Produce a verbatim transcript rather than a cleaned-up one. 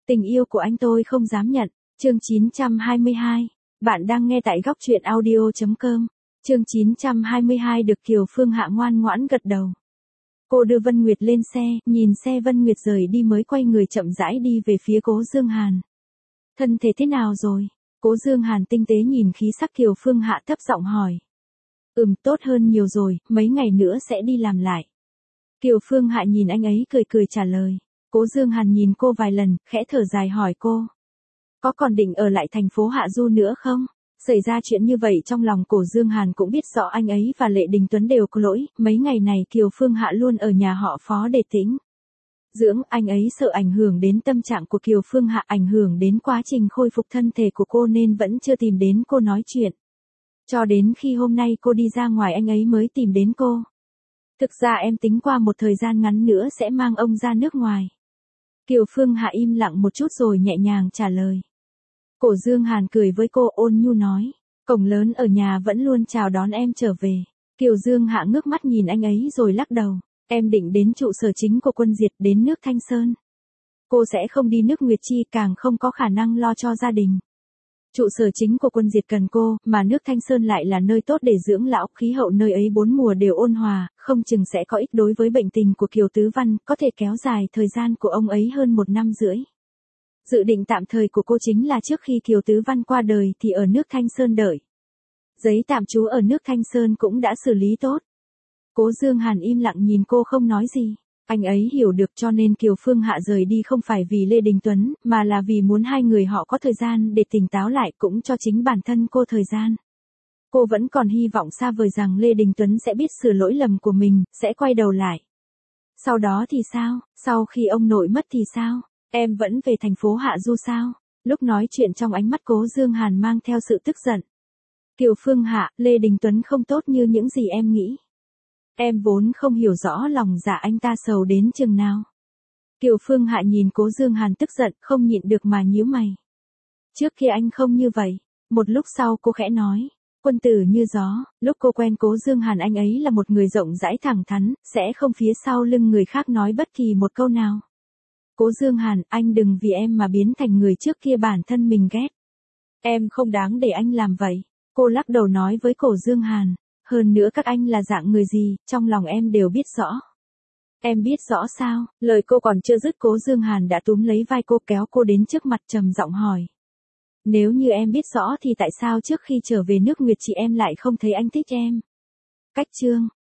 Tình yêu của anh tôi không dám nhận. Chương chín trăm hai mươi hai. Bạn đang nghe tại góc truyện audio chấm com. Chương chín trăm hai mươi hai được Kiều Phương Hạ ngoan ngoãn gật đầu. Cô đưa Vân Nguyệt lên xe, nhìn xe Vân Nguyệt rời đi mới quay người chậm rãi đi về phía Cố Dương Hàn. Thân thể thế nào rồi? Cố Dương Hàn tinh tế nhìn khí sắc Kiều Phương Hạ thấp giọng hỏi. Ừm, tốt hơn nhiều rồi, mấy ngày nữa sẽ đi làm lại. Kiều Phương Hạ nhìn anh ấy cười cười trả lời. Cố Dương Hàn nhìn cô vài lần, khẽ thở dài hỏi cô. Có còn định ở lại thành phố Hạ Du nữa không? Xảy ra chuyện như vậy trong lòng Cố Dương Hàn cũng biết rõ anh ấy và Lệ Đình Tuấn đều có lỗi, mấy ngày này Kiều Phương Hạ luôn ở nhà họ Phó để tĩnh dưỡng, anh ấy sợ ảnh hưởng đến tâm trạng của Kiều Phương Hạ, ảnh hưởng đến quá trình khôi phục thân thể của cô nên vẫn chưa tìm đến cô nói chuyện. Cho đến khi hôm nay cô đi ra ngoài anh ấy mới tìm đến cô. Thực ra em tính qua một thời gian ngắn nữa sẽ mang ông ra nước ngoài. Kiều Phương Hạ im lặng một chút rồi nhẹ nhàng trả lời. Cố Dương Hàn cười với cô ôn nhu nói. Cổng lớn ở nhà vẫn luôn chào đón em trở về. Kiều Dương Hạ ngước mắt nhìn anh ấy rồi lắc đầu. Em định đến trụ sở chính của Quân Diệt, đến nước Thanh Sơn. Cô sẽ không đi nước Nguyệt Chi, càng không có khả năng lo cho gia đình. Trụ sở chính của Quân Diệt cần cô, mà nước Thanh Sơn lại là nơi tốt để dưỡng lão, khí hậu nơi ấy bốn mùa đều ôn hòa, không chừng sẽ có ích đối với bệnh tình của Kiều Tứ Văn, có thể kéo dài thời gian của ông ấy hơn một năm rưỡi. Dự định tạm thời của cô chính là trước khi Kiều Tứ Văn qua đời thì ở nước Thanh Sơn đợi. Giấy tạm trú ở nước Thanh Sơn cũng đã xử lý tốt. Cố Dương Hàn im lặng nhìn cô không nói gì. Anh ấy hiểu được cho nên Kiều Phương Hạ rời đi không phải vì Lê Đình Tuấn, mà là vì muốn hai người họ có thời gian để tỉnh táo lại, cũng cho chính bản thân cô thời gian. Cô vẫn còn hy vọng xa vời rằng Lê Đình Tuấn sẽ biết sửa lỗi lầm của mình, sẽ quay đầu lại. Sau đó thì sao? Sau khi ông nội mất thì sao? Em vẫn về thành phố Hạ Du sao? Lúc nói chuyện trong ánh mắt Cố Dương Hàn mang theo sự tức giận. Kiều Phương Hạ, Lê Đình Tuấn không tốt như những gì em nghĩ. Em vốn không hiểu rõ lòng dạ anh ta sầu đến chừng nào. Kiều Phương Hạ nhìn Cố Dương Hàn tức giận, không nhịn được mà nhíu mày. Trước kia anh không như vậy. Một lúc sau cô khẽ nói. Quân tử như gió, lúc cô quen Cố Dương Hàn anh ấy là một người rộng rãi thẳng thắn, sẽ không phía sau lưng người khác nói bất kỳ một câu nào. Cố Dương Hàn, anh đừng vì em mà biến thành người trước kia bản thân mình ghét. Em không đáng để anh làm vậy. Cô lắc đầu nói với Cố Dương Hàn. Hơn nữa các anh là dạng người gì, trong lòng em đều biết rõ. Em biết rõ sao? Lời cô còn chưa dứt Cố Dương Hàn đã túm lấy vai cô kéo cô đến trước mặt trầm giọng hỏi. Nếu như em biết rõ thì tại sao trước khi trở về nước Nguyệt Chị em lại không thấy anh thích em? Cách chương.